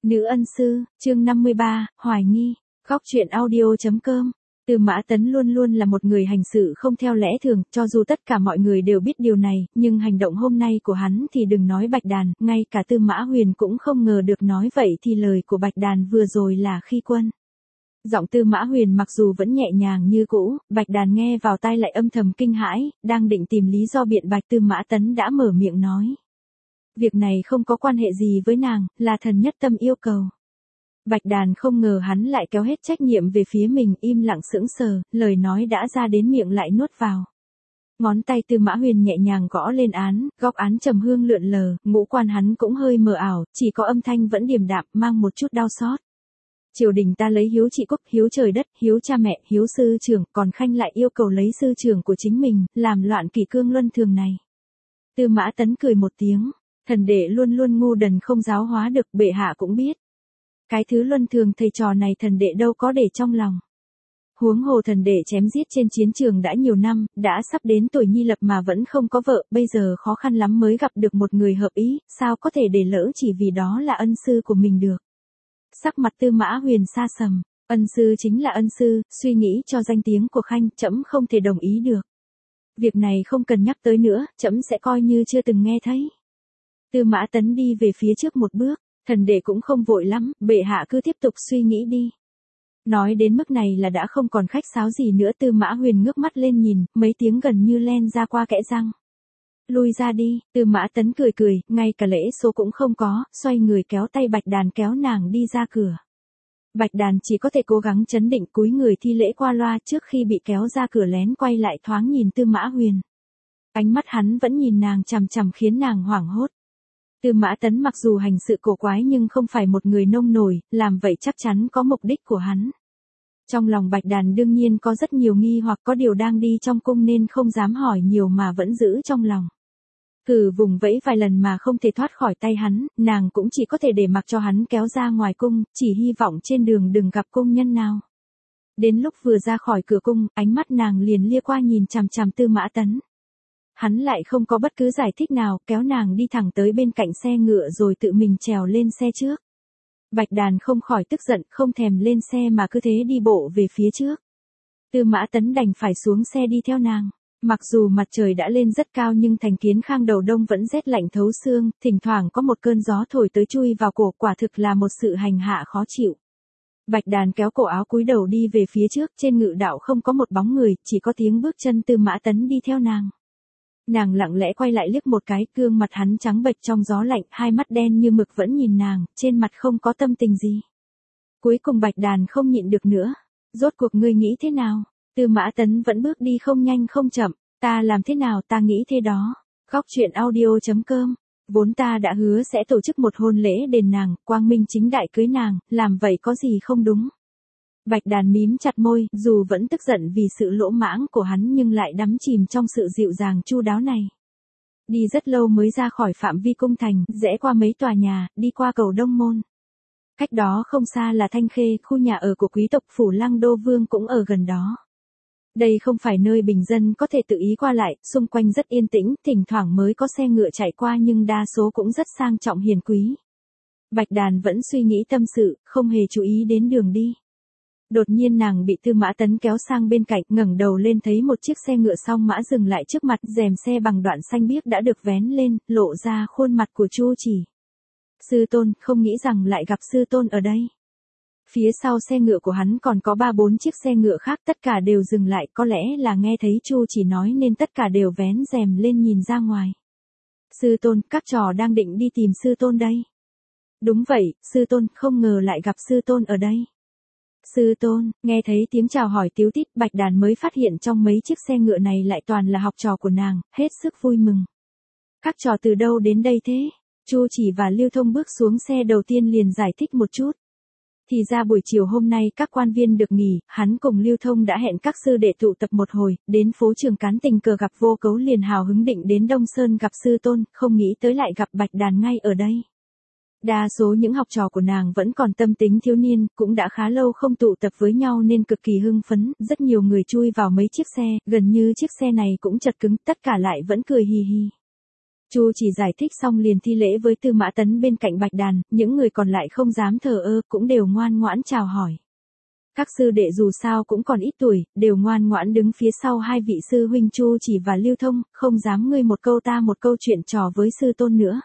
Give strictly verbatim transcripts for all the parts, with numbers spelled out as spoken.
Nữ ân sư, chương năm mươi ba, hoài nghi, góc truyện audio.com. Tư Mã Tấn luôn luôn là một người hành sự không theo lẽ thường, cho dù tất cả mọi người đều biết điều này, nhưng hành động hôm nay của hắn thì đừng nói Bạch Đàn, ngay cả Tư Mã Huyền cũng không ngờ được, nói vậy thì lời của Bạch Đàn vừa rồi là khi quân. Giọng Tư Mã Huyền mặc dù vẫn nhẹ nhàng như cũ, Bạch Đàn nghe vào tai lại âm thầm kinh hãi, đang định tìm lý do biện bạch, Tư Mã Tấn đã mở miệng nói. Việc này không có quan hệ gì với nàng, là thần nhất tâm yêu cầu. Bạch Đàn không ngờ hắn lại kéo hết trách nhiệm về phía mình, im lặng sững sờ, lời nói đã ra đến miệng lại nuốt vào. Ngón tay Tư Mã Huyền nhẹ nhàng gõ lên án, góc án trầm hương lượn lờ, ngũ quan hắn cũng hơi mờ ảo, chỉ có âm thanh vẫn điềm đạm, mang một chút đau xót. Triều đình ta lấy hiếu trị quốc, hiếu trời đất, hiếu cha mẹ, hiếu sư trưởng, còn Khanh lại yêu cầu lấy sư trưởng của chính mình, làm loạn kỷ cương luân thường này. Tư Mã Tấn cười một tiếng, thần đệ luôn luôn ngu đần không giáo hóa được, bệ hạ cũng biết. Cái thứ luân thường thầy trò này thần đệ đâu có để trong lòng. Huống hồ thần đệ chém giết trên chiến trường đã nhiều năm, đã sắp đến tuổi nhi lập mà vẫn không có vợ, bây giờ khó khăn lắm mới gặp được một người hợp ý, sao có thể để lỡ chỉ vì đó là ân sư của mình được. Sắc mặt Tư Mã Huyền sa sầm, ân sư chính là ân sư, suy nghĩ cho danh tiếng của Khanh, trẫm không thể đồng ý được. Việc này không cần nhắc tới nữa, trẫm sẽ coi như chưa từng nghe thấy. Tư Mã Tấn đi về phía trước một bước, thần đệ cũng không vội lắm, bệ hạ cứ tiếp tục suy nghĩ đi. Nói đến mức này là đã không còn khách sáo gì nữa, Tư Mã Huyền ngước mắt lên nhìn, mấy tiếng gần như len ra qua kẽ răng. Lui ra đi, Tư Mã Tấn cười cười, ngay cả lễ số cũng không có, xoay người kéo tay Bạch Đàn kéo nàng đi ra cửa. Bạch Đàn chỉ có thể cố gắng trấn định, cúi người thi lễ qua loa, trước khi bị kéo ra cửa lén quay lại thoáng nhìn Tư Mã Huyền. Ánh mắt hắn vẫn nhìn nàng chằm chằm khiến nàng hoảng hốt. Tư Mã Tấn mặc dù hành sự cổ quái nhưng không phải một người nông nổi, làm vậy chắc chắn có mục đích của hắn. Trong lòng Bạch Đàn đương nhiên có rất nhiều nghi hoặc, có điều đang đi trong cung nên không dám hỏi nhiều mà vẫn giữ trong lòng. Cử vùng vẫy vài lần mà không thể thoát khỏi tay hắn, nàng cũng chỉ có thể để mặc cho hắn kéo ra ngoài cung, chỉ hy vọng trên đường đừng gặp cung nhân nào. Đến lúc vừa ra khỏi cửa cung, ánh mắt nàng liền lia qua nhìn chằm chằm Tư Mã Tấn. Hắn lại không có bất cứ giải thích nào, kéo nàng đi thẳng tới bên cạnh xe ngựa rồi tự mình trèo lên xe trước. Bạch Đàn không khỏi tức giận, không thèm lên xe mà cứ thế đi bộ về phía trước. Tư Mã Tấn đành phải xuống xe đi theo nàng. Mặc dù mặt trời đã lên rất cao nhưng thành Kiến Khang đầu đông vẫn rét lạnh thấu xương, thỉnh thoảng có một cơn gió thổi tới chui vào cổ, quả thực là một sự hành hạ khó chịu. Bạch Đàn kéo cổ áo cúi đầu đi về phía trước, trên ngự đạo không có một bóng người, chỉ có tiếng bước chân Tư Mã Tấn đi theo nàng. Nàng lặng lẽ quay lại liếc một cái, gương mặt hắn trắng bệch trong gió lạnh, hai mắt đen như mực vẫn nhìn nàng, trên mặt không có tâm tình gì. Cuối cùng Bạch Đàn không nhịn được nữa. Rốt cuộc ngươi nghĩ thế nào? Tư Mã Tấn vẫn bước đi không nhanh không chậm, ta làm thế nào ta nghĩ thế đó. Góc truyện audio.com. Vốn ta đã hứa sẽ tổ chức một hôn lễ đền nàng, quang minh chính đại cưới nàng, làm vậy có gì không đúng. Bạch Đàn mím chặt môi, dù vẫn tức giận vì sự lỗ mãng của hắn nhưng lại đắm chìm trong sự dịu dàng chu đáo này. Đi rất lâu mới ra khỏi phạm vi cung thành, rẽ qua mấy tòa nhà, đi qua cầu Đông Môn. Cách đó không xa là Thanh Khê, khu nhà ở của quý tộc Phủ Lăng Đô Vương cũng ở gần đó. Đây không phải nơi bình dân có thể tự ý qua lại, xung quanh rất yên tĩnh, thỉnh thoảng mới có xe ngựa chạy qua nhưng đa số cũng rất sang trọng hiền quý. Bạch Đàn vẫn suy nghĩ tâm sự, không hề chú ý đến đường đi. Đột nhiên nàng bị Tư Mã Tấn kéo sang bên cạnh, ngẩng đầu lên thấy một chiếc xe ngựa song mã dừng lại trước mặt, rèm xe bằng đoạn xanh biếc đã được vén lên, lộ ra khuôn mặt của Chu Chỉ. Sư tôn, không nghĩ rằng lại gặp sư tôn ở đây. Phía sau xe ngựa của hắn còn có ba bốn chiếc xe ngựa khác, tất cả đều dừng lại, có lẽ là nghe thấy Chu Chỉ nói nên tất cả đều vén rèm lên nhìn ra ngoài. Sư tôn, các trò đang định đi tìm sư tôn đây. Đúng vậy, sư tôn, không ngờ lại gặp sư tôn ở đây. Sư tôn, nghe thấy tiếng chào hỏi tíu tít, Bạch Đàn mới phát hiện trong mấy chiếc xe ngựa này lại toàn là học trò của nàng, hết sức vui mừng. Các trò từ đâu đến đây thế? Chu Chỉ và Lưu Thông bước xuống xe đầu tiên liền giải thích một chút. Thì ra buổi chiều hôm nay các quan viên được nghỉ, hắn cùng Lưu Thông đã hẹn các sư đệ tụ tập một hồi, đến phố Trường Cán tình cờ gặp Vô Cấu liền hào hứng định đến Đông Sơn gặp sư tôn, không nghĩ tới lại gặp Bạch Đàn ngay ở đây. Đa số những học trò của nàng vẫn còn tâm tính thiếu niên, cũng đã khá lâu không tụ tập với nhau nên cực kỳ hưng phấn, rất nhiều người chui vào mấy chiếc xe, gần như chiếc xe này cũng chật cứng, tất cả lại vẫn cười hì hì. Chu Chỉ giải thích xong liền thi lễ với Tư Mã Tấn bên cạnh Bạch Đàn, những người còn lại không dám thờ ơ, cũng đều ngoan ngoãn chào hỏi. Các sư đệ dù sao cũng còn ít tuổi, đều ngoan ngoãn đứng phía sau hai vị sư huynh Chu Chỉ và Lưu Thông, không dám ngươi một câu ta một câu chuyện trò với sư tôn nữa.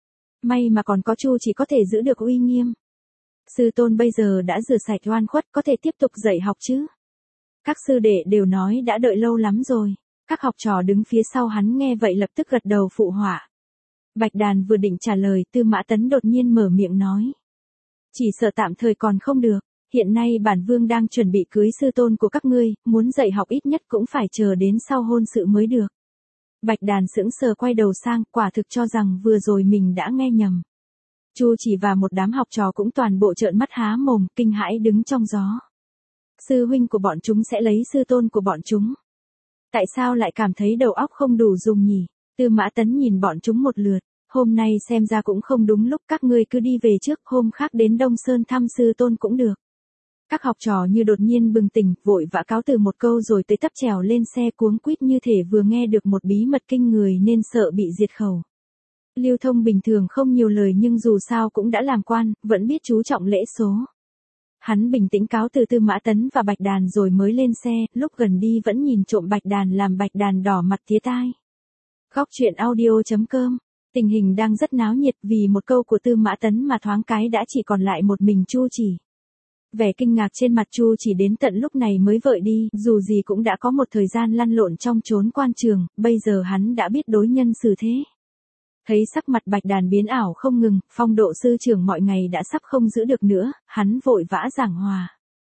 May mà còn có Chu Chỉ có thể giữ được uy nghiêm. Sư tôn bây giờ đã rửa sạch oan khuất, có thể tiếp tục dạy học chứ? Các sư đệ đều nói đã đợi lâu lắm rồi. Các học trò đứng phía sau hắn nghe vậy lập tức gật đầu phụ họa. Bạch Đàn vừa định trả lời, Tư Mã Tấn đột nhiên mở miệng nói. Chỉ sợ tạm thời còn không được, hiện nay bản vương đang chuẩn bị cưới sư tôn của các ngươi, muốn dạy học ít nhất cũng phải chờ đến sau hôn sự mới được. Bạch Đàn sững sờ quay đầu sang, quả thực cho rằng vừa rồi mình đã nghe nhầm. Chu Chỉ và một đám học trò cũng toàn bộ trợn mắt há mồm, kinh hãi đứng trong gió. Sư huynh của bọn chúng sẽ lấy sư tôn của bọn chúng. Tại sao lại cảm thấy đầu óc không đủ dùng nhỉ? Tư Mã Tấn nhìn bọn chúng một lượt, hôm nay xem ra cũng không đúng lúc, các ngươi cứ đi về trước, hôm khác đến Đông Sơn thăm sư tôn cũng được. Các học trò như đột nhiên bừng tỉnh, vội vã cáo từ một câu rồi tới tấp trèo lên xe cuống quýt như thể vừa nghe được một bí mật kinh người nên sợ bị diệt khẩu. Lưu Thông bình thường không nhiều lời nhưng dù sao cũng đã làm quan, vẫn biết chú trọng lễ số. Hắn bình tĩnh cáo từ Tư Mã Tấn và Bạch Đàn rồi mới lên xe, lúc gần đi vẫn nhìn trộm Bạch Đàn làm Bạch Đàn đỏ mặt tía tai. Góc truyện audio chấm com. Tình hình đang rất náo nhiệt vì một câu của Tư Mã Tấn mà thoáng cái đã chỉ còn lại một mình Chu Chỉ. Vẻ kinh ngạc trên mặt Chu Chỉ đến tận lúc này mới vợi đi, dù gì cũng đã có một thời gian lăn lộn trong chốn quan trường, bây giờ hắn đã biết đối nhân xử thế. Thấy sắc mặt Bạch Đàn biến ảo không ngừng, phong độ sư trưởng mọi ngày đã sắp không giữ được nữa, hắn vội vã giảng hòa.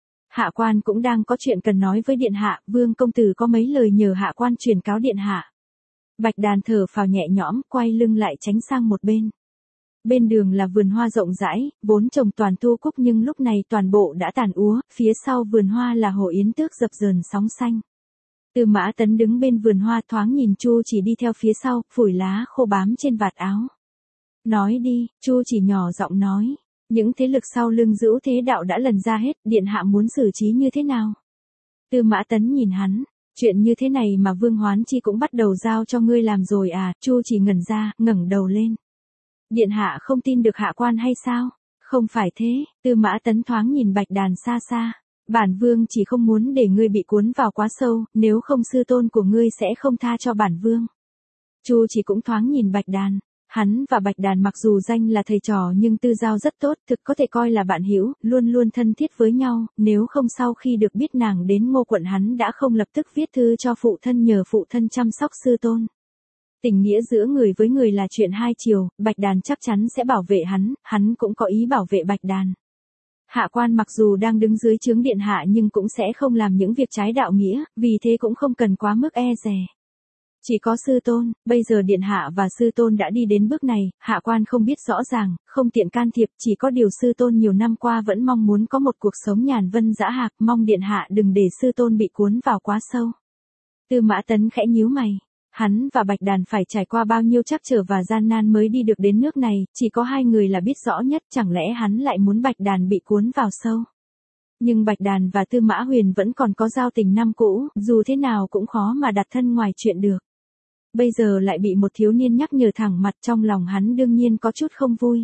Hạ quan cũng đang có chuyện cần nói với điện hạ, vương công tử có mấy lời nhờ hạ quan truyền cáo điện hạ. Bạch Đàn thở phào nhẹ nhõm, quay lưng lại tránh sang một bên. Bên đường là vườn hoa rộng rãi, vốn trồng toàn thu cúc nhưng lúc này toàn bộ đã tàn úa, phía sau vườn hoa là hồ yến tước dập dờn sóng xanh. Tư Mã Tấn đứng bên vườn hoa thoáng nhìn Chu Chỉ đi theo phía sau, phủi lá khô bám trên vạt áo. Nói đi, Chu Chỉ nhỏ giọng nói, những thế lực sau lưng Dữu Thế Đạo đã lần ra hết, điện hạ muốn xử trí như thế nào? Tư Mã Tấn nhìn hắn, chuyện như thế này mà Vương Hoán Chi cũng bắt đầu giao cho ngươi làm rồi à? Chu Chỉ ngẩn ra, ngẩng đầu lên. Điện hạ không tin được hạ quan hay sao? Không phải thế, Tư Mã Tấn thoáng nhìn Bạch Đàn xa xa. Bản vương chỉ không muốn để ngươi bị cuốn vào quá sâu, nếu không sư tôn của ngươi sẽ không tha cho bản vương. Chu Chỉ cũng thoáng nhìn Bạch Đàn, hắn và Bạch Đàn mặc dù danh là thầy trò nhưng tư giao rất tốt, thực có thể coi là bạn hữu, luôn luôn thân thiết với nhau, nếu không sau khi được biết nàng đến Ngô quận hắn đã không lập tức viết thư cho phụ thân nhờ phụ thân chăm sóc sư tôn. Tình nghĩa giữa người với người là chuyện hai chiều, Bạch Đàn chắc chắn sẽ bảo vệ hắn, hắn cũng có ý bảo vệ Bạch Đàn. Hạ quan mặc dù đang đứng dưới trướng điện hạ nhưng cũng sẽ không làm những việc trái đạo nghĩa, vì thế cũng không cần quá mức e dè. Chỉ có sư tôn, bây giờ điện hạ và sư tôn đã đi đến bước này, hạ quan không biết rõ ràng, không tiện can thiệp, chỉ có điều sư tôn nhiều năm qua vẫn mong muốn có một cuộc sống nhàn vân dã hạc, mong điện hạ đừng để sư tôn bị cuốn vào quá sâu. Tư Mã Tấn khẽ nhíu mày. Hắn và Bạch Đàn phải trải qua bao nhiêu trắc trở và gian nan mới đi được đến nước này, chỉ có hai người là biết rõ nhất, chẳng lẽ hắn lại muốn Bạch Đàn bị cuốn vào sâu. Nhưng Bạch Đàn và Tư Mã Huyền vẫn còn có giao tình năm cũ, dù thế nào cũng khó mà đặt thân ngoài chuyện được. Bây giờ lại bị một thiếu niên nhắc nhở thẳng mặt, trong lòng hắn đương nhiên có chút không vui.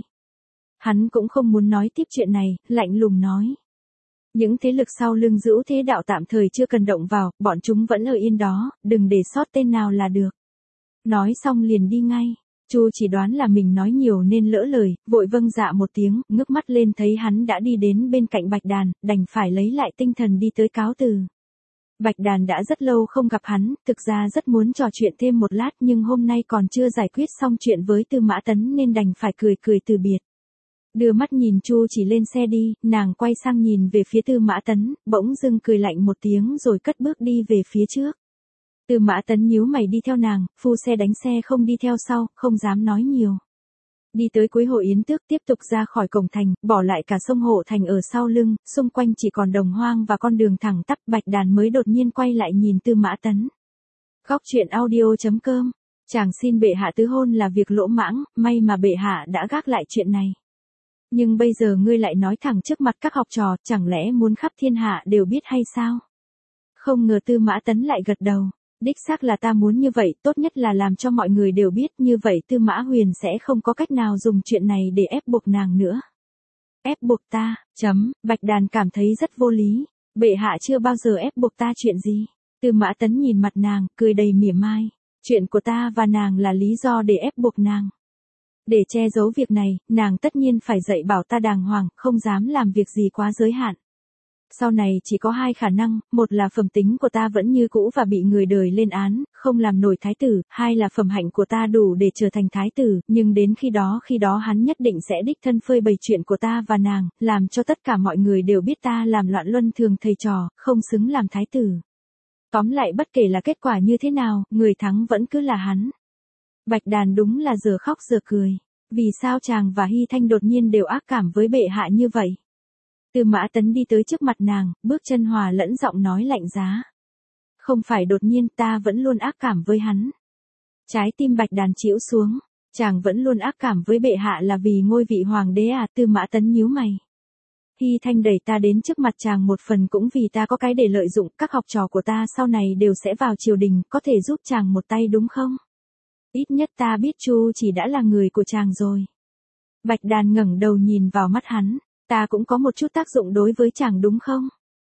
Hắn cũng không muốn nói tiếp chuyện này, lạnh lùng nói. Những thế lực sau lưng Dữu Thế Đạo tạm thời chưa cần động vào, bọn chúng vẫn ở yên đó, đừng để sót tên nào là được. Nói xong liền đi ngay. Chu Chỉ đoán là mình nói nhiều nên lỡ lời, vội vâng dạ một tiếng, ngước mắt lên thấy hắn đã đi đến bên cạnh Bạch Đàn, đành phải lấy lại tinh thần đi tới cáo từ. Bạch Đàn đã rất lâu không gặp hắn, thực ra rất muốn trò chuyện thêm một lát nhưng hôm nay còn chưa giải quyết xong chuyện với Tư Mã Tấn nên đành phải cười cười từ biệt. Đưa mắt nhìn Chu Chỉ lên xe đi, nàng quay sang nhìn về phía Tư Mã Tấn, bỗng dưng cười lạnh một tiếng rồi cất bước đi về phía trước. Tư Mã Tấn nhíu mày đi theo nàng, phu xe đánh xe không đi theo sau, không dám nói nhiều. Đi tới cuối hồ Yến Tước tiếp tục ra khỏi cổng thành, bỏ lại cả sông Hộ Thành ở sau lưng, xung quanh chỉ còn đồng hoang và con đường thẳng tắp. Bạch Đàn mới đột nhiên quay lại nhìn Tư Mã Tấn. Góc truyện audio chấm com. Chàng xin bệ hạ tứ hôn là việc lỗ mãng, may mà bệ hạ đã gác lại chuyện này. Nhưng bây giờ ngươi lại nói thẳng trước mặt các học trò, chẳng lẽ muốn khắp thiên hạ đều biết hay sao? Không ngờ Tư Mã Tấn lại gật đầu. Đích xác là ta muốn như vậy, tốt nhất là làm cho mọi người đều biết, như vậy Tư Mã Huyền sẽ không có cách nào dùng chuyện này để ép buộc nàng nữa. Ép buộc ta, chấm, Bạch Đàn cảm thấy rất vô lý. Bệ hạ chưa bao giờ ép buộc ta chuyện gì. Tư Mã Tấn nhìn mặt nàng, cười đầy mỉa mai. Chuyện của ta và nàng là lý do để ép buộc nàng. Để che giấu việc này, nàng tất nhiên phải dạy bảo ta đàng hoàng, không dám làm việc gì quá giới hạn. Sau này chỉ có hai khả năng, một là phẩm tính của ta vẫn như cũ và bị người đời lên án, không làm nổi thái tử, hai là phẩm hạnh của ta đủ để trở thành thái tử, nhưng đến khi đó khi đó hắn nhất định sẽ đích thân phơi bày chuyện của ta và nàng, làm cho tất cả mọi người đều biết ta làm loạn luân thường thầy trò, không xứng làm thái tử. Tóm lại bất kể là kết quả như thế nào, người thắng vẫn cứ là hắn. Bạch Đàn đúng là giờ khóc giờ cười. Vì sao chàng và Hy Thanh đột nhiên đều ác cảm với bệ hạ như vậy? Tư Mã Tấn đi tới trước mặt nàng, bước chân hòa lẫn giọng nói lạnh giá. Không phải đột nhiên, ta vẫn luôn ác cảm với hắn. Trái tim Bạch Đàn chĩu xuống. Chàng vẫn luôn ác cảm với bệ hạ là vì ngôi vị hoàng đế à? Tư Mã Tấn nhíu mày. Hy Thanh đẩy ta đến trước mặt chàng một phần cũng vì ta có cái để lợi dụng, các học trò của ta sau này đều sẽ vào triều đình, có thể giúp chàng một tay đúng không? Ít nhất ta biết Chu Chỉ đã là người của chàng rồi. Bạch Đàn ngẩng đầu nhìn vào mắt hắn, ta cũng có một chút tác dụng đối với chàng đúng không?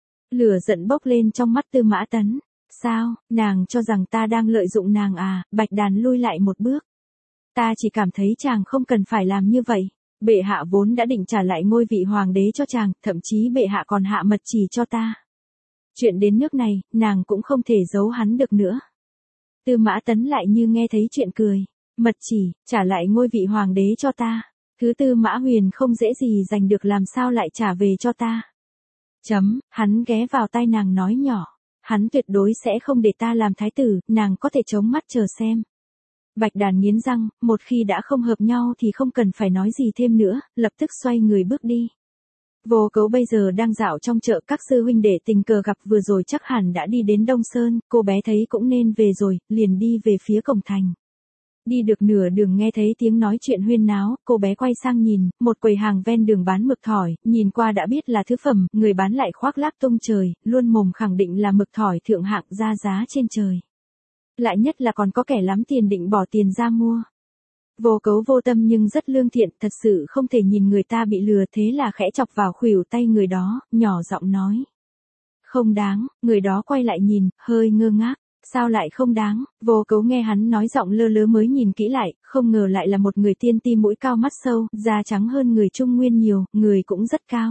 Lửa giận bốc lên trong mắt Tư Mã Tấn. Sao, nàng cho rằng ta đang lợi dụng nàng à? Bạch Đàn lui lại một bước. Ta chỉ cảm thấy chàng không cần phải làm như vậy. Bệ hạ vốn đã định trả lại ngôi vị hoàng đế cho chàng, thậm chí bệ hạ còn hạ mật chỉ cho ta. Chuyện đến nước này, nàng cũng không thể giấu hắn được nữa. Tư Mã Tấn lại như nghe thấy chuyện cười. Mật chỉ, trả lại ngôi vị hoàng đế cho ta. Thứ Tư Mã Huyền không dễ gì giành được làm sao lại trả về cho ta. Chấm, hắn ghé vào tai nàng nói nhỏ. Hắn tuyệt đối sẽ không để ta làm thái tử, nàng có thể chống mắt chờ xem. Bạch Đàn nghiến răng, một khi đã không hợp nhau thì không cần phải nói gì thêm nữa, lập tức xoay người bước đi. Vô Cấu bây giờ đang dạo trong chợ, các sư huynh đệ tình cờ gặp vừa rồi chắc hẳn đã đi đến Đông Sơn, cô bé thấy cũng nên về rồi, liền đi về phía cổng thành. Đi được nửa đường nghe thấy tiếng nói chuyện huyên náo, cô bé quay sang nhìn, một quầy hàng ven đường bán mực thỏi, nhìn qua đã biết là thứ phẩm, người bán lại khoác lác tung trời, luôn mồm khẳng định là mực thỏi thượng hạng ra giá trên trời. Lại nhất là còn có kẻ lắm tiền định bỏ tiền ra mua. Vô Cấu vô tâm nhưng rất lương thiện, thật sự không thể nhìn người ta bị lừa, thế là khẽ chọc vào khuỷu tay người đó, nhỏ giọng nói. Không đáng, người đó quay lại nhìn, hơi ngơ ngác. Sao lại không đáng? Vô Cấu nghe hắn nói giọng lơ lớ mới nhìn kỹ lại, không ngờ lại là một người tiên ti mũi cao mắt sâu, da trắng hơn người Trung Nguyên nhiều, người cũng rất cao.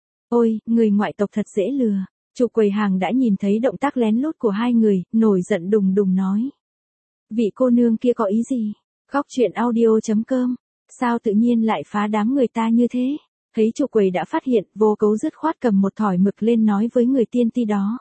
Ôi, người ngoại tộc thật dễ lừa. Chủ quầy hàng đã nhìn thấy động tác lén lút của hai người, nổi giận đùng đùng nói. Vị cô nương kia có ý gì? Góc truyện audio chấm com. Sao tự nhiên lại phá đám người ta như thế? Thấy chủ quầy đã phát hiện, Vô Cấu dứt khoát cầm một thỏi mực lên nói với người tiên ti đó.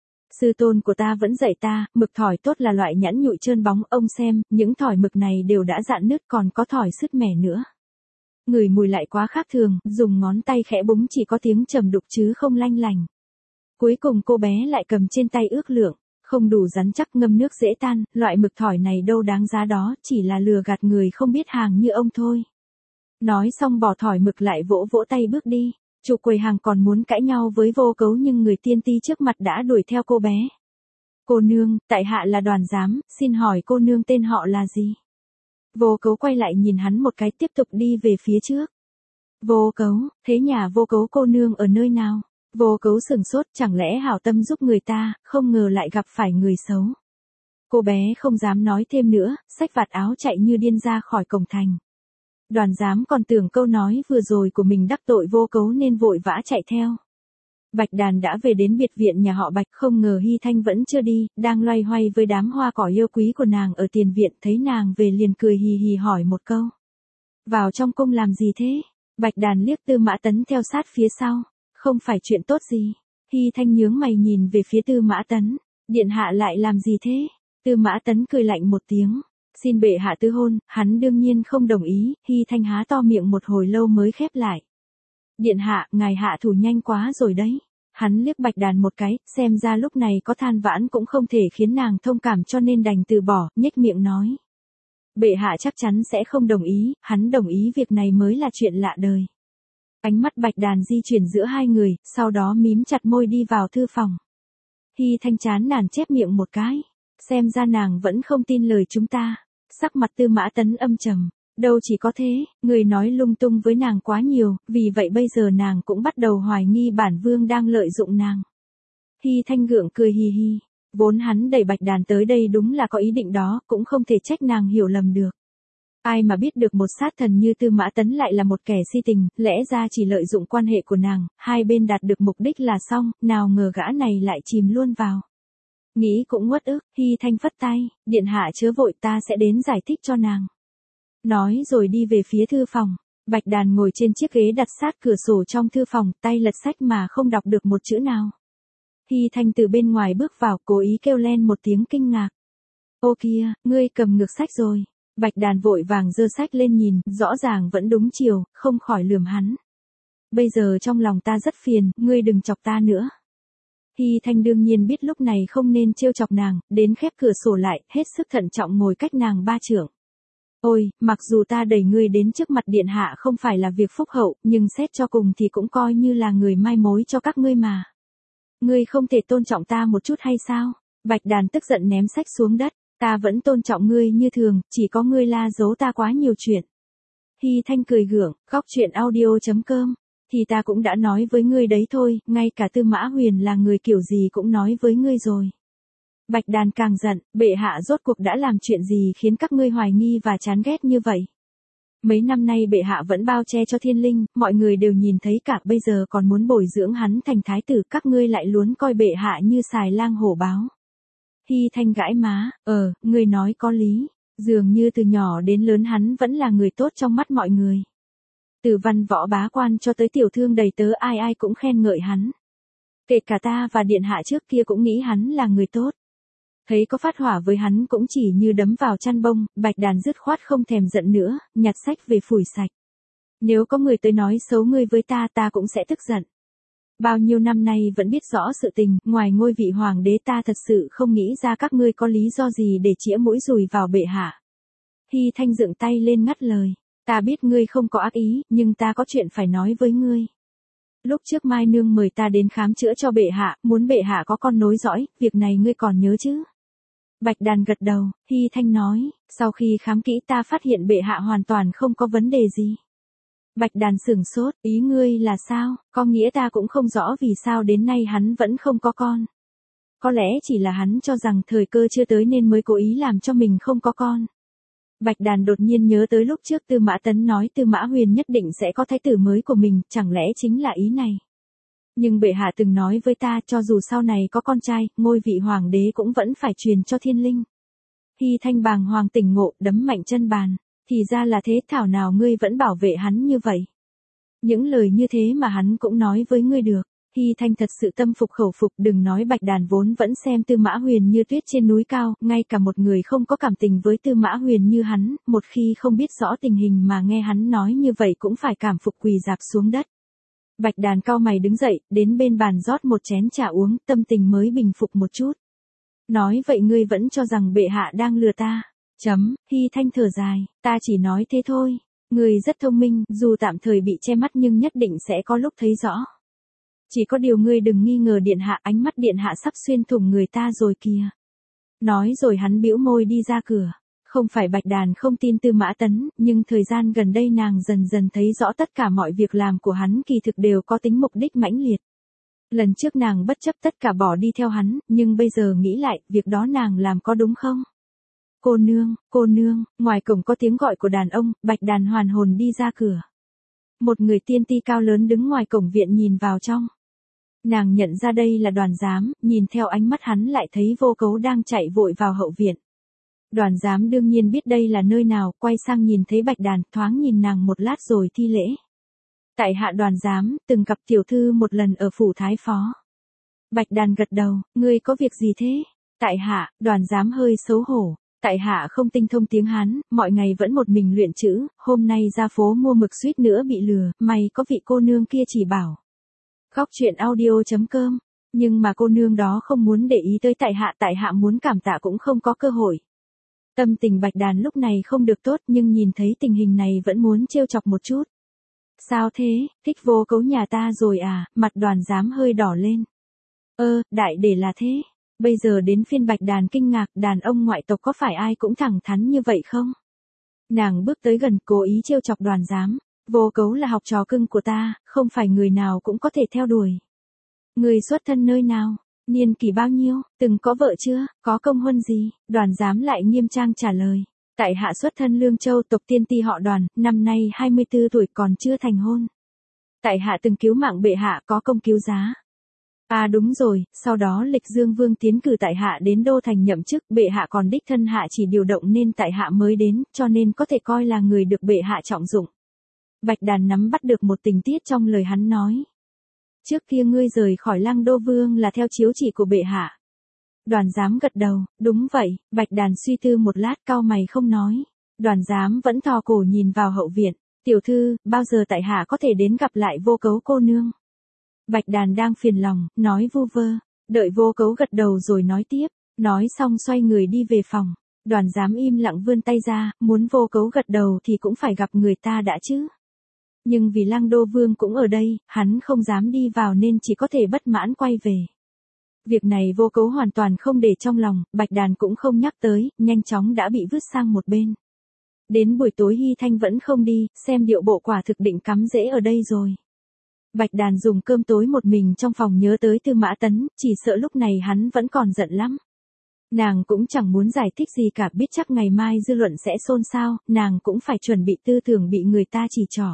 Sư tôn của ta vẫn dạy ta, mực thỏi tốt là loại nhẵn nhụi trơn bóng, ông xem, những thỏi mực này đều đã rạn nứt còn có thỏi sứt mẻ nữa. Người mùi lại quá khác thường, dùng ngón tay khẽ búng chỉ có tiếng trầm đục chứ không lanh lành. Cuối cùng cô bé lại cầm trên tay ước lượng, không đủ rắn chắc ngâm nước dễ tan, loại mực thỏi này đâu đáng giá đó, chỉ là lừa gạt người không biết hàng như ông thôi. Nói xong bỏ thỏi mực lại vỗ vỗ tay bước đi. Chủ quầy hàng còn muốn cãi nhau với Vô Cấu nhưng người tiên ti trước mặt đã đuổi theo cô bé. Cô nương, tại hạ là Đoàn Giám, xin hỏi cô nương tên họ là gì? Vô Cấu quay lại nhìn hắn một cái tiếp tục đi về phía trước. Vô Cấu, thế nhà Vô Cấu cô nương ở nơi nào? Vô Cấu sửng sốt, chẳng lẽ hảo tâm giúp người ta, không ngờ lại gặp phải người xấu. Cô bé không dám nói thêm nữa, xách vạt áo chạy như điên ra khỏi cổng thành. Đoàn Giám còn tưởng câu nói vừa rồi của mình đắc tội Vô Cấu nên vội vã chạy theo. Bạch Đàn đã về đến biệt viện nhà họ Bạch, không ngờ Hy Thanh vẫn chưa đi, đang loay hoay với đám hoa cỏ yêu quý của nàng ở tiền viện, thấy nàng về liền cười hì hì hỏi một câu. Vào trong cung làm gì thế? Bạch Đàn liếc Tư Mã Tấn theo sát phía sau. Không phải chuyện tốt gì. Hy Thanh nhướng mày nhìn về phía Tư Mã Tấn. Điện hạ lại làm gì thế? Tư Mã Tấn cười lạnh một tiếng. Xin bệ hạ tứ hôn, hắn đương nhiên không đồng ý, Hy Thanh há to miệng một hồi lâu mới khép lại. Điện hạ, ngài hạ thủ nhanh quá rồi đấy. Hắn liếc Bạch Đàn một cái, xem ra lúc này có than vãn cũng không thể khiến nàng thông cảm cho nên đành từ bỏ, nhếch miệng nói. Bệ hạ chắc chắn sẽ không đồng ý, hắn đồng ý việc này mới là chuyện lạ đời. Ánh mắt Bạch Đàn di chuyển giữa hai người, sau đó mím chặt môi đi vào thư phòng. Hy Thanh chán nản chép miệng một cái. Xem ra nàng vẫn không tin lời chúng ta. Sắc mặt Tư Mã Tấn âm trầm. Đâu chỉ có thế, người nói lung tung với nàng quá nhiều, vì vậy bây giờ nàng cũng bắt đầu hoài nghi bản vương đang lợi dụng nàng. Hy Thanh gượng cười hì hì. Vốn hắn đẩy Bạch Đàn tới đây đúng là có ý định đó, cũng không thể trách nàng hiểu lầm được. Ai mà biết được một sát thần như Tư Mã Tấn lại là một kẻ si tình, lẽ ra chỉ lợi dụng quan hệ của nàng, hai bên đạt được mục đích là xong, nào ngờ gã này lại chìm luôn vào. Nghĩ cũng uất ức, Hy Thanh phất tay, điện hạ chớ vội, ta sẽ đến giải thích cho nàng. Nói rồi đi về phía thư phòng. Bạch Đàn ngồi trên chiếc ghế đặt sát cửa sổ trong thư phòng, tay lật sách mà không đọc được một chữ nào. Hy Thanh từ bên ngoài bước vào, cố ý kêu lên một tiếng kinh ngạc. Ô kia, ngươi cầm ngược sách rồi. Bạch Đàn vội vàng giơ sách lên nhìn, rõ ràng vẫn đúng chiều, không khỏi lườm hắn. Bây giờ trong lòng ta rất phiền, ngươi đừng chọc ta nữa. Hy Thanh đương nhiên biết lúc này không nên trêu chọc nàng, đến khép cửa sổ lại, hết sức thận trọng ngồi cách nàng ba trượng. Ôi, mặc dù ta đẩy ngươi đến trước mặt điện hạ không phải là việc phúc hậu, nhưng xét cho cùng thì cũng coi như là người mai mối cho các ngươi mà. Ngươi không thể tôn trọng ta một chút hay sao? Bạch Đàn tức giận ném sách xuống đất. Ta vẫn tôn trọng ngươi như thường, chỉ có ngươi la giấu ta quá nhiều chuyện. Hy Thanh cười gượng, góc chuyện audio chấm com. Thì ta cũng đã nói với ngươi đấy thôi, ngay cả Tư Mã Huyền là người kiểu gì cũng nói với ngươi rồi. Bạch Đàn càng giận, bệ hạ rốt cuộc đã làm chuyện gì khiến các ngươi hoài nghi và chán ghét như vậy? Mấy năm nay bệ hạ vẫn bao che cho Thiên Linh, mọi người đều nhìn thấy cả, bây giờ còn muốn bồi dưỡng hắn thành thái tử, các ngươi lại luôn coi bệ hạ như xài lang hổ báo. Hy Thanh gãi má, ờ, ngươi nói có lý, dường như từ nhỏ đến lớn hắn vẫn là người tốt trong mắt mọi người. Từ văn võ bá quan cho tới tiểu thương đầy tớ ai ai cũng khen ngợi hắn. Kể cả ta và điện hạ trước kia cũng nghĩ hắn là người tốt. Thấy có phát hỏa với hắn cũng chỉ như đấm vào chăn bông, Bạch Đàn dứt khoát không thèm giận nữa, nhặt sách về phủi sạch. Nếu có người tới nói xấu ngươi với ta ta cũng sẽ tức giận. Bao nhiêu năm nay vẫn biết rõ sự tình, ngoài ngôi vị hoàng đế ta thật sự không nghĩ ra các ngươi có lý do gì để chĩa mũi dùi vào bệ hạ. Hy Thanh dựng tay lên ngắt lời. Ta biết ngươi không có ác ý, nhưng ta có chuyện phải nói với ngươi. Lúc trước Mai Nương mời ta đến khám chữa cho bệ hạ, muốn bệ hạ có con nối dõi, việc này ngươi còn nhớ chứ? Bạch Đàn gật đầu, Hy Thanh nói, sau khi khám kỹ ta phát hiện bệ hạ hoàn toàn không có vấn đề gì. Bạch Đàn sửng sốt, ý ngươi là sao? Có nghĩa ta cũng không rõ vì sao đến nay hắn vẫn không có con. Có lẽ chỉ là hắn cho rằng thời cơ chưa tới nên mới cố ý làm cho mình không có con. Bạch Đàn đột nhiên nhớ tới lúc trước Tư Mã Tấn nói Tư Mã Huyền nhất định sẽ có thái tử mới của mình, chẳng lẽ chính là ý này. Nhưng bệ hạ từng nói với ta cho dù sau này có con trai, ngôi vị hoàng đế cũng vẫn phải truyền cho Thiên Linh. Hy Thanh bàng hoàng tỉnh ngộ, đấm mạnh chân bàn. Thì ra là thế, thảo nào ngươi vẫn bảo vệ hắn như vậy. Những lời như thế mà hắn cũng nói với ngươi được. Hy Thanh thật sự tâm phục khẩu phục, đừng nói Bạch Đàn vốn vẫn xem Tư Mã Huyền như tuyết trên núi cao, ngay cả một người không có cảm tình với Tư Mã Huyền như hắn, một khi không biết rõ tình hình mà nghe hắn nói như vậy cũng phải cảm phục quỳ rạp xuống đất. Bạch Đàn cau mày đứng dậy, đến bên bàn rót một chén trà uống, tâm tình mới bình phục một chút. Nói vậy ngươi vẫn cho rằng bệ hạ đang lừa ta. Chấm, Hy Thanh thở dài, ta chỉ nói thế thôi. Ngươi rất thông minh, dù tạm thời bị che mắt nhưng nhất định sẽ có lúc thấy rõ. Chỉ có điều ngươi đừng nghi ngờ điện hạ, ánh mắt điện hạ sắp xuyên thủng người ta rồi kìa. Nói rồi hắn bĩu môi đi ra cửa. Không phải Bạch Đàn không tin Tư Mã Tấn, nhưng thời gian gần đây nàng dần dần thấy rõ tất cả mọi việc làm của hắn kỳ thực đều có tính mục đích mãnh liệt. Lần trước nàng bất chấp tất cả bỏ đi theo hắn, nhưng bây giờ nghĩ lại, việc đó nàng làm có đúng không? Cô nương, cô nương, ngoài cổng có tiếng gọi của đàn ông, Bạch Đàn hoàn hồn đi ra cửa. Một người tiên ti cao lớn đứng ngoài cổng viện nhìn vào trong. Nàng nhận ra đây là Đoàn Giám, nhìn theo ánh mắt hắn lại thấy Vô Cấu đang chạy vội vào hậu viện. Đoàn Giám đương nhiên biết đây là nơi nào, quay sang nhìn thấy Bạch Đàn, thoáng nhìn nàng một lát rồi thi lễ. Tại hạ Đoàn Giám, từng gặp tiểu thư một lần ở phủ thái phó. Bạch Đàn gật đầu, ngươi có việc gì thế? Tại hạ, Đoàn Giám hơi xấu hổ. Tại hạ không tinh thông tiếng Hán, mọi ngày vẫn một mình luyện chữ, hôm nay ra phố mua mực suýt nữa bị lừa, may có vị cô nương kia chỉ bảo. Góc chuyện audio chấm com, nhưng mà cô nương đó không muốn để ý tới tại hạ, tại hạ muốn cảm tạ cũng không có cơ hội. Tâm tình Bạch Đàn lúc này không được tốt nhưng nhìn thấy tình hình này vẫn muốn trêu chọc một chút. Sao thế, thích Vô Cấu nhà ta rồi à, mặt Đoàn Giám hơi đỏ lên. Ơ, đại để là thế. Bây giờ đến phiên Bạch Đàn kinh ngạc, đàn ông ngoại tộc có phải ai cũng thẳng thắn như vậy không? Nàng bước tới gần, cố ý trêu chọc Đoàn Giám. Vô Cấu là học trò cưng của ta, không phải người nào cũng có thể theo đuổi. Người xuất thân nơi nào? Niên kỷ bao nhiêu? Từng có vợ chưa? Có công huân gì? Đoàn Giám lại nghiêm trang trả lời. Tại hạ xuất thân Lương Châu, tộc Tiên Ti họ Đoàn, năm nay hai mươi tư tuổi còn chưa thành hôn. Tại hạ từng cứu mạng bệ hạ, có công cứu giá. À đúng rồi, sau đó Lịch Dương Vương tiến cử tại hạ đến đô thành nhậm chức, bệ hạ còn đích thân hạ chỉ điều động nên tại hạ mới đến, cho nên có thể coi là người được bệ hạ trọng dụng. Bạch Đàn nắm bắt được một tình tiết trong lời hắn nói. Trước kia ngươi rời khỏi Lăng Đô Vương là theo chiếu chỉ của bệ hạ. Đoàn Giám gật đầu, đúng vậy. Bạch Đàn suy tư một lát, cau mày không nói. Đoàn Giám vẫn thò cổ nhìn vào hậu viện. Tiểu thư, bao giờ tại hạ có thể đến gặp lại Vô Cấu cô nương? Bạch Đàn đang phiền lòng, nói vu vơ. Đợi Vô Cấu gật đầu rồi nói tiếp. Nói xong xoay người đi về phòng. Đoàn Giám im lặng vươn tay ra, muốn Vô Cấu gật đầu thì cũng phải gặp người ta đã chứ. Nhưng vì Lăng Đô Vương cũng ở đây, hắn không dám đi vào nên chỉ có thể bất mãn quay về. Việc này Vô Cấu hoàn toàn không để trong lòng, Bạch Đàn cũng không nhắc tới, nhanh chóng đã bị vứt sang một bên. Đến buổi tối Hy Thanh vẫn không đi, xem điệu bộ quả thực định cắm rễ ở đây rồi. Bạch Đàn dùng cơm tối một mình trong phòng nhớ tới Tư Mã Tấn, chỉ sợ lúc này hắn vẫn còn giận lắm. Nàng cũng chẳng muốn giải thích gì cả, biết chắc ngày mai dư luận sẽ xôn xao, nàng cũng phải chuẩn bị tư tưởng bị người ta chỉ trỏ.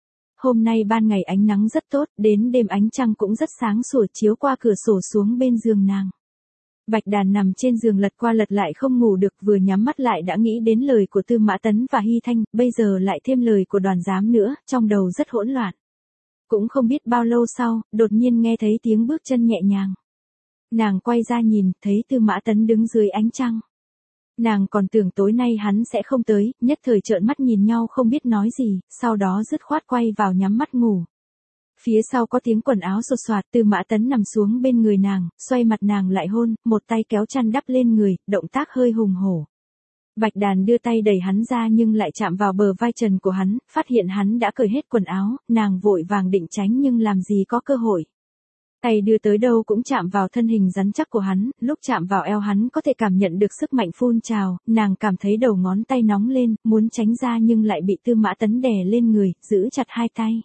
Hôm nay ban ngày ánh nắng rất tốt, đến đêm ánh trăng cũng rất sáng sủa chiếu qua cửa sổ xuống bên giường nàng. Bạch Đàn nằm trên giường lật qua lật lại không ngủ được, vừa nhắm mắt lại đã nghĩ đến lời của Tư Mã Tấn và Hy Thanh, bây giờ lại thêm lời của Đoàn Giám nữa, trong đầu rất hỗn loạn. Cũng không biết bao lâu sau, đột nhiên nghe thấy tiếng bước chân nhẹ nhàng. Nàng quay ra nhìn, thấy Tư Mã Tấn đứng dưới ánh trăng. Nàng còn tưởng tối nay hắn sẽ không tới, nhất thời trợn mắt nhìn nhau không biết nói gì, sau đó dứt khoát quay vào nhắm mắt ngủ. Phía sau có tiếng quần áo xột xoạt, Tư Mã Tấn nằm xuống bên người nàng, xoay mặt nàng lại hôn, một tay kéo chăn đắp lên người, động tác hơi hùng hổ. Bạch Đàn đưa tay đẩy hắn ra nhưng lại chạm vào bờ vai trần của hắn, phát hiện hắn đã cởi hết quần áo, nàng vội vàng định tránh nhưng làm gì có cơ hội. Tay đưa tới đâu cũng chạm vào thân hình rắn chắc của hắn, lúc chạm vào eo hắn có thể cảm nhận được sức mạnh phun trào, nàng cảm thấy đầu ngón tay nóng lên, muốn tránh ra nhưng lại bị Tư Mã Tấn đè lên người, giữ chặt hai tay.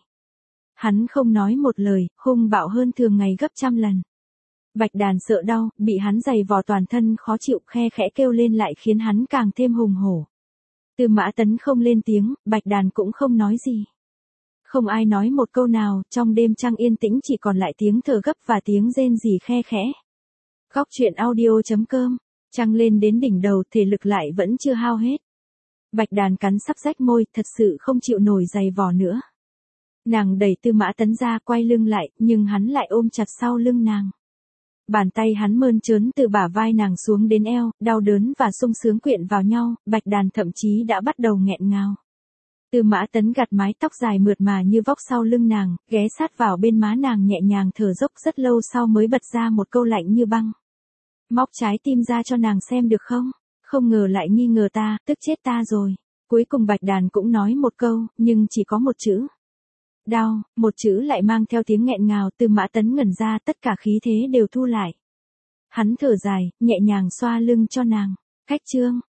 Hắn không nói một lời, hung bạo hơn thường ngày gấp trăm lần. Bạch Đàn sợ đau, bị hắn giày vò toàn thân khó chịu, khe khẽ kêu lên lại khiến hắn càng thêm hùng hổ. Tư Mã Tấn không lên tiếng, Bạch Đàn cũng không nói gì. Không ai nói một câu nào, trong đêm trăng yên tĩnh chỉ còn lại tiếng thở gấp và tiếng rên rỉ khe khẽ. Góc truyện audio chấm com, trăng lên đến đỉnh đầu, thể lực lại vẫn chưa hao hết. Bạch Đàn cắn sắp rách môi, thật sự không chịu nổi giày vò nữa. Nàng đẩy Tư Mã Tấn ra quay lưng lại, nhưng hắn lại ôm chặt sau lưng nàng. Bàn tay hắn mơn trớn từ bả vai nàng xuống đến eo, đau đớn và sung sướng quyện vào nhau, Bạch Đàn thậm chí đã bắt đầu nghẹn ngào. Tư Mã Tấn gạt mái tóc dài mượt mà như vóc sau lưng nàng, ghé sát vào bên má nàng nhẹ nhàng thở dốc, rất lâu sau mới bật ra một câu lạnh như băng. Móc trái tim ra cho nàng xem được không? Không ngờ lại nghi ngờ ta, tức chết ta rồi. Cuối cùng Bạch Đàn cũng nói một câu, nhưng chỉ có một chữ. Đau, một chữ lại mang theo tiếng nghẹn ngào. Tư Mã Tấn ngẩn ra, tất cả khí thế đều thu lại. Hắn thở dài, nhẹ nhàng xoa lưng cho nàng. Khách trương,